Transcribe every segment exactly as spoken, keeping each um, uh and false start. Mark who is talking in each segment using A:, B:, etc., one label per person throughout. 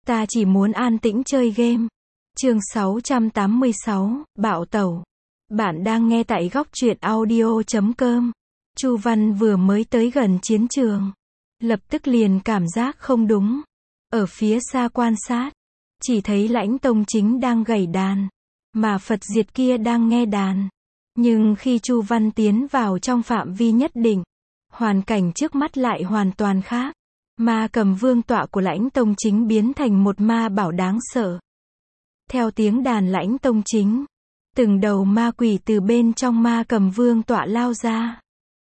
A: Ta chỉ muốn an tĩnh chơi game. Chương sáu trăm tám mươi sáu, Bạo Tẩu. Bạn đang nghe tại góc truyện audio chấm com. Chu Văn vừa mới tới gần chiến trường, lập tức liền cảm giác không đúng. Ở phía xa quan sát, chỉ thấy Lãnh Tông Chính đang gảy đàn, mà Phật Diệt kia đang nghe đàn. Nhưng khi Chu Văn tiến vào trong phạm vi nhất định, hoàn cảnh trước mắt lại hoàn toàn khác. Ma Cầm vương tọa của Lãnh Tông Chính biến thành một ma bảo đáng sợ. Theo tiếng đàn Lãnh Tông Chính, từng đầu ma quỷ từ bên trong Ma Cầm vương tọa lao ra,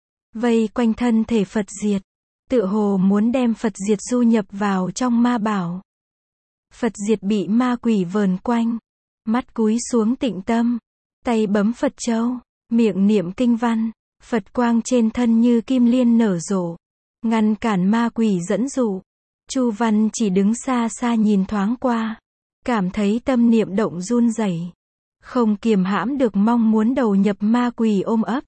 A: vây quanh thân thể Phật Diệt, tựa hồ muốn đem Phật Diệt du nhập vào trong ma bảo. Phật Diệt bị ma quỷ vờn quanh, mắt cúi xuống tịnh tâm, tay bấm Phật châu, miệng niệm kinh văn, Phật quang trên thân như kim liên nở rộ, ngăn cản ma quỷ dẫn dụ. Chu Văn chỉ đứng xa xa nhìn thoáng qua, cảm thấy tâm niệm động run rẩy, không kiềm hãm được mong muốn đầu nhập ma quỷ ôm ấp,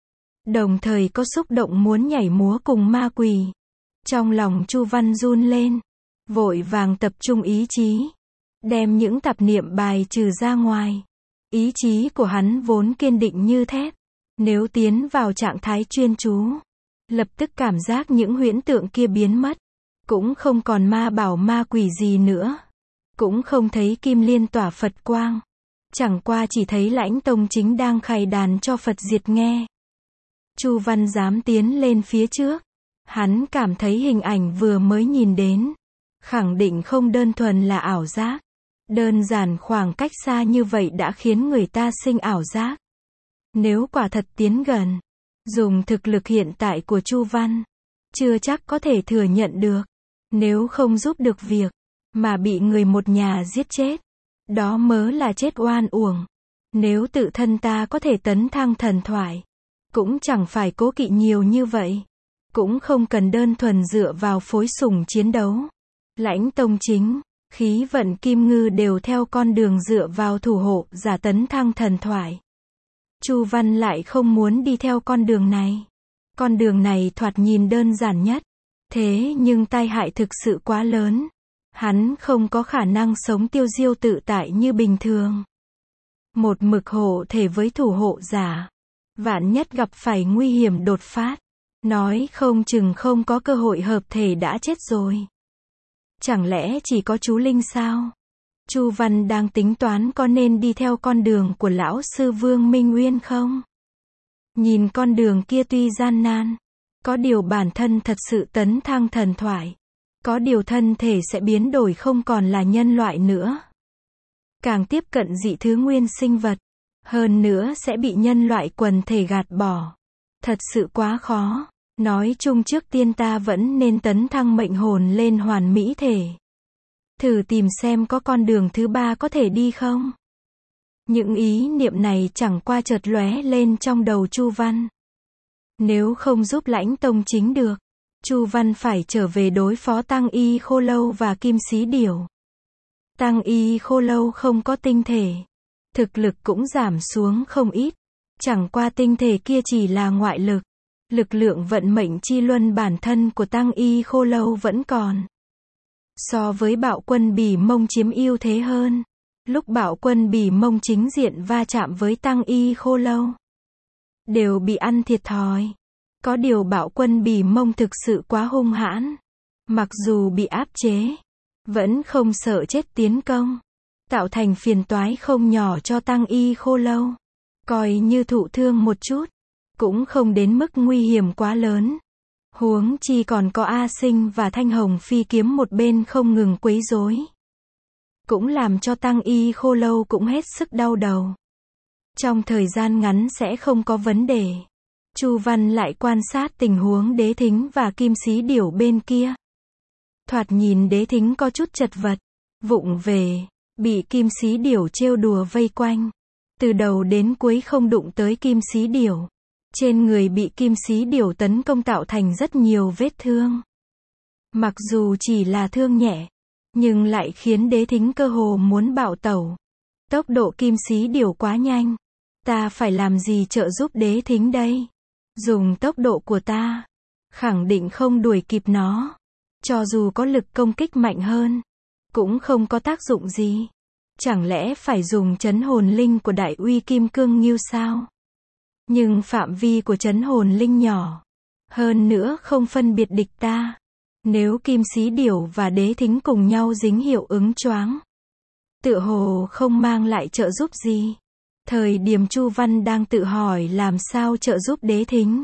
A: đồng thời có xúc động muốn nhảy múa cùng ma quỷ. Trong lòng Chu Văn run lên, vội vàng tập trung ý chí, đem những tạp niệm bài trừ ra ngoài. Ý chí của hắn vốn kiên định như thép, nếu tiến vào trạng thái chuyên chú, lập tức cảm giác những huyễn tượng kia biến mất, cũng không còn ma bảo ma quỷ gì nữa, cũng không thấy kim liên tỏa Phật quang, chẳng qua chỉ thấy Lãnh Tông Chính đang khày đàn cho Phật Diệt nghe. Chu Văn dám tiến lên phía trước, hắn cảm thấy hình ảnh vừa mới nhìn đến, khẳng định không đơn thuần là ảo giác, đơn giản khoảng cách xa như vậy đã khiến người ta sinh ảo giác. Nếu quả thật tiến gần, dùng thực lực hiện tại của Chu Văn, chưa chắc có thể thừa nhận được. Nếu không giúp được việc, mà bị người một nhà giết chết, đó mớ là chết oan uổng. Nếu tự thân ta có thể tấn thăng thần thoại, cũng chẳng phải cố kỵ nhiều như vậy, cũng không cần đơn thuần dựa vào phối sủng chiến đấu. Lãnh Tông Chính, Khí Vận Kim Ngư đều theo con đường dựa vào thủ hộ giả tấn thăng thần thoại. Chu Văn lại không muốn đi theo con đường này. Con đường này thoạt nhìn đơn giản nhất, thế nhưng tai hại thực sự quá lớn. Hắn không có khả năng sống tiêu diêu tự tại như bình thường. Một mực hộ thể với thủ hộ giả, vạn nhất gặp phải nguy hiểm đột phát, nói không chừng không có cơ hội hợp thể đã chết rồi. Chẳng lẽ chỉ có chú Linh sao? Chu Văn đang tính toán có nên đi theo con đường của lão sư Vương Minh Uyên không? Nhìn con đường kia tuy gian nan, có điều bản thân thật sự tấn thăng thần thoại, có điều thân thể sẽ biến đổi không còn là nhân loại nữa, càng tiếp cận dị thứ nguyên sinh vật, hơn nữa sẽ bị nhân loại quần thể gạt bỏ. Thật sự quá khó. Nói chung trước tiên ta vẫn nên tấn thăng mệnh hồn lên hoàn mỹ thể, thử tìm xem có con đường thứ ba có thể đi không. Những ý niệm này chẳng qua chợt lóe lên trong đầu Chu Văn. Nếu không giúp Lãnh Tông Chính được, Chu Văn phải trở về đối phó Tăng Y Khô Lâu và Kim Xí Điểu. Tăng Y Khô Lâu không có tinh thể, thực lực cũng giảm xuống không ít, chẳng qua tinh thể kia chỉ là ngoại lực. Lực lượng vận mệnh chi luân bản thân của Tăng Y Khô Lâu vẫn còn. So với Bạo Quân Bỉ Mông chiếm ưu thế hơn. Lúc Bạo Quân Bỉ Mông chính diện va chạm với Tăng Y Khô Lâu, đều bị ăn thiệt thòi. Có điều Bạo Quân Bỉ Mông thực sự quá hung hãn. Mặc dù bị áp chế, vẫn không sợ chết tiến công, tạo thành phiền toái không nhỏ cho Tăng Y Khô Lâu. Coi như thụ thương một chút, cũng không đến mức nguy hiểm quá lớn. Huống chi còn có A Sinh và Thanh Hồng Phi kiếm một bên không ngừng quấy rối, cũng làm cho Tăng Y Khô Lâu cũng hết sức đau đầu. Trong thời gian ngắn sẽ không có vấn đề. Chu Văn lại quan sát tình huống Đế Thính và Kim Xí Điểu bên kia. Thoạt nhìn Đế Thính có chút chật vật, vụng về, bị Kim Xí Điểu trêu đùa vây quanh, từ đầu đến cuối không đụng tới Kim Xí Điểu. Trên người bị Kim Xí Điểu tấn công tạo thành rất nhiều vết thương. Mặc dù chỉ là thương nhẹ, nhưng lại khiến Đế Thính cơ hồ muốn bạo tẩu. Tốc độ Kim Xí Điểu quá nhanh. Ta phải làm gì trợ giúp Đế Thính đây? Dùng tốc độ của ta, khẳng định không đuổi kịp nó. Cho dù có lực công kích mạnh hơn, cũng không có tác dụng gì. Chẳng lẽ phải dùng trấn hồn linh của đại uy kim cương ngưu sao? Nhưng phạm vi của trấn hồn linh nhỏ. Hơn nữa không phân biệt địch ta. Nếu kim xí điểu và đế thính cùng nhau dính hiệu ứng choáng, tựa hồ không mang lại trợ giúp gì. Thời điểm Chu Văn đang tự hỏi làm sao trợ giúp đế thính,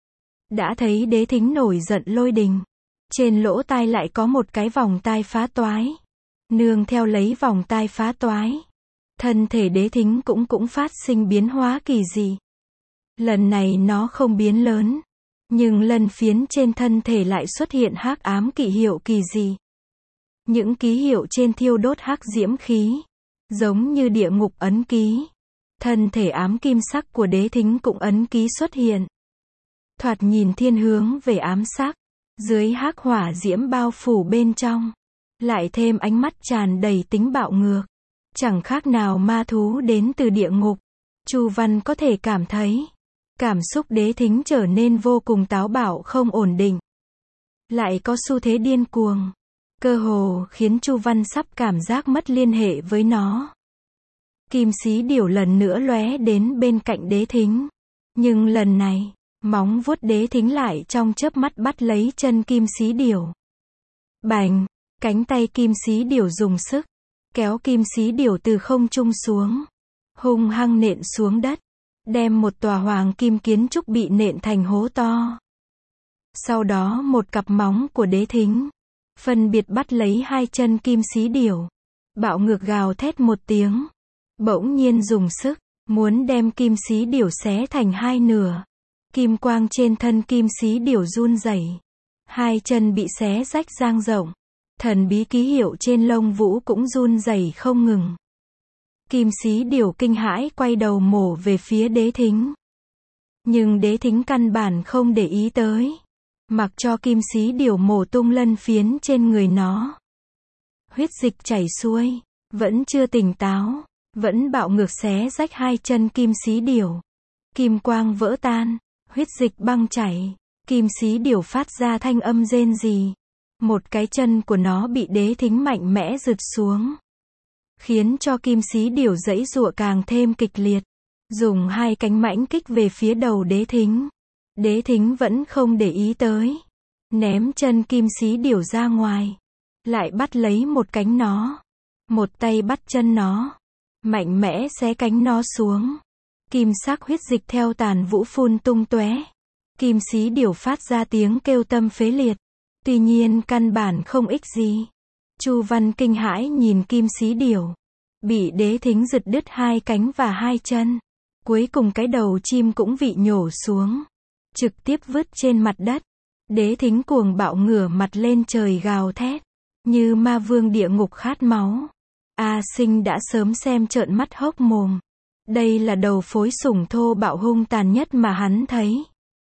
A: đã thấy đế thính nổi giận lôi đình. Trên lỗ tai lại có một cái vòng tai phá toái. Nương theo lấy vòng tai phá toái, thân thể đế thính cũng cũng phát sinh biến hóa kỳ dị. Lần này nó không biến lớn, nhưng lân phiến trên thân thể lại xuất hiện hắc ám ký hiệu kỳ dị. Những ký hiệu trên thiêu đốt hắc diễm khí, giống như địa ngục ấn ký. Thân thể ám kim sắc của đế thính cũng ấn ký xuất hiện. Thoạt nhìn thiên hướng về ám sắc, dưới hắc hỏa diễm bao phủ bên trong, lại thêm ánh mắt tràn đầy tính bạo ngược, chẳng khác nào ma thú đến từ địa ngục. Chu Văn có thể cảm thấy, cảm xúc đế thính trở nên vô cùng táo bạo không ổn định, lại có xu thế điên cuồng, cơ hồ khiến Chu Văn sắp cảm giác mất liên hệ với nó. Kim xí điểu lần nữa lóe đến bên cạnh đế thính, nhưng lần này, móng vuốt đế thính lại trong chớp mắt bắt lấy chân kim xí điểu. Bành, cánh tay kim xí điểu dùng sức, kéo kim xí điểu từ không trung xuống, hung hăng nện xuống đất, đem một tòa hoàng kim kiến trúc bị nện thành hố to. Sau đó một cặp móng của đế thính, phân biệt bắt lấy hai chân kim xí điểu, bạo ngược gào thét một tiếng, bỗng nhiên dùng sức, muốn đem kim xí điểu xé thành hai nửa. Kim quang trên thân kim xí điểu run rẩy, hai chân bị xé rách dang rộng, thần bí ký hiệu trên lông vũ cũng run rẩy không ngừng. Kim xí điểu kinh hãi quay đầu mổ về phía đế thính. Nhưng đế thính căn bản không để ý tới, mặc cho kim xí điểu mổ tung lân phiến trên người nó. Huyết dịch chảy xuôi, vẫn chưa tỉnh táo, vẫn bạo ngược xé rách hai chân kim xí điểu. Kim quang vỡ tan, huyết dịch băng chảy, kim xí điểu phát ra thanh âm rên rỉ. Một cái chân của nó bị đế thính mạnh mẽ giật xuống, khiến cho kim xí điểu giãy giụa càng thêm kịch liệt, dùng hai cánh mãnh kích về phía đầu đế thính. Đế thính vẫn không để ý tới, ném chân kim xí điểu ra ngoài, lại bắt lấy một cánh nó, một tay bắt chân nó, mạnh mẽ xé cánh nó xuống. Kim sắc huyết dịch theo tàn vũ phun tung tóe. Kim xí điểu phát ra tiếng kêu tâm phế liệt, tuy nhiên căn bản không ích gì. Chu Văn kinh hãi nhìn kim xí điểu, bị đế thính giật đứt hai cánh và hai chân, cuối cùng cái đầu chim cũng bị nhổ xuống, trực tiếp vứt trên mặt đất. Đế thính cuồng bạo ngửa mặt lên trời gào thét, như ma vương địa ngục khát máu. A Sinh đã sớm xem trợn mắt hốc mồm. Đây là đầu phối sủng thô bạo hung tàn nhất mà hắn thấy.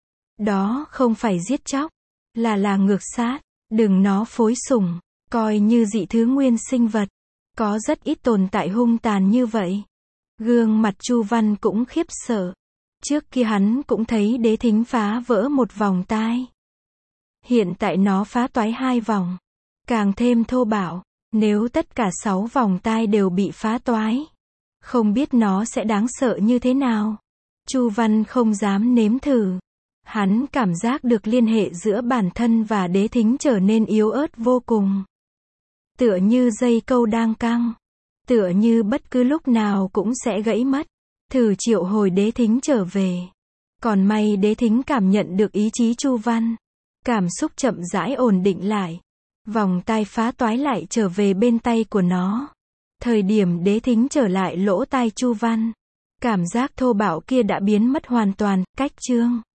A: Đó không phải giết chóc, là là ngược sát. Đừng nó phối sủng, coi như dị thứ nguyên sinh vật. Có rất ít tồn tại hung tàn như vậy. Gương mặt Chu Văn cũng khiếp sợ. Trước kia hắn cũng thấy đế thính phá vỡ một vòng tai. Hiện tại nó phá toái hai vòng, càng thêm thô bạo. Nếu tất cả sáu vòng tai đều bị phá toái, không biết nó sẽ đáng sợ như thế nào. Chu Văn không dám nếm thử. Hắn cảm giác được liên hệ giữa bản thân và đế thính trở nên yếu ớt vô cùng. Tựa như dây câu đang căng. Tựa như bất cứ lúc nào cũng sẽ gãy mất. Thử triệu hồi đế thính trở về. Còn may đế thính cảm nhận được ý chí Chu Văn. Cảm xúc chậm rãi ổn định lại. Vòng tai phá toái lại trở về bên tay của nó. Thời điểm đế thính trở lại lỗ tai Chu Văn, cảm giác thô bạo kia đã biến mất hoàn toàn. Cách chương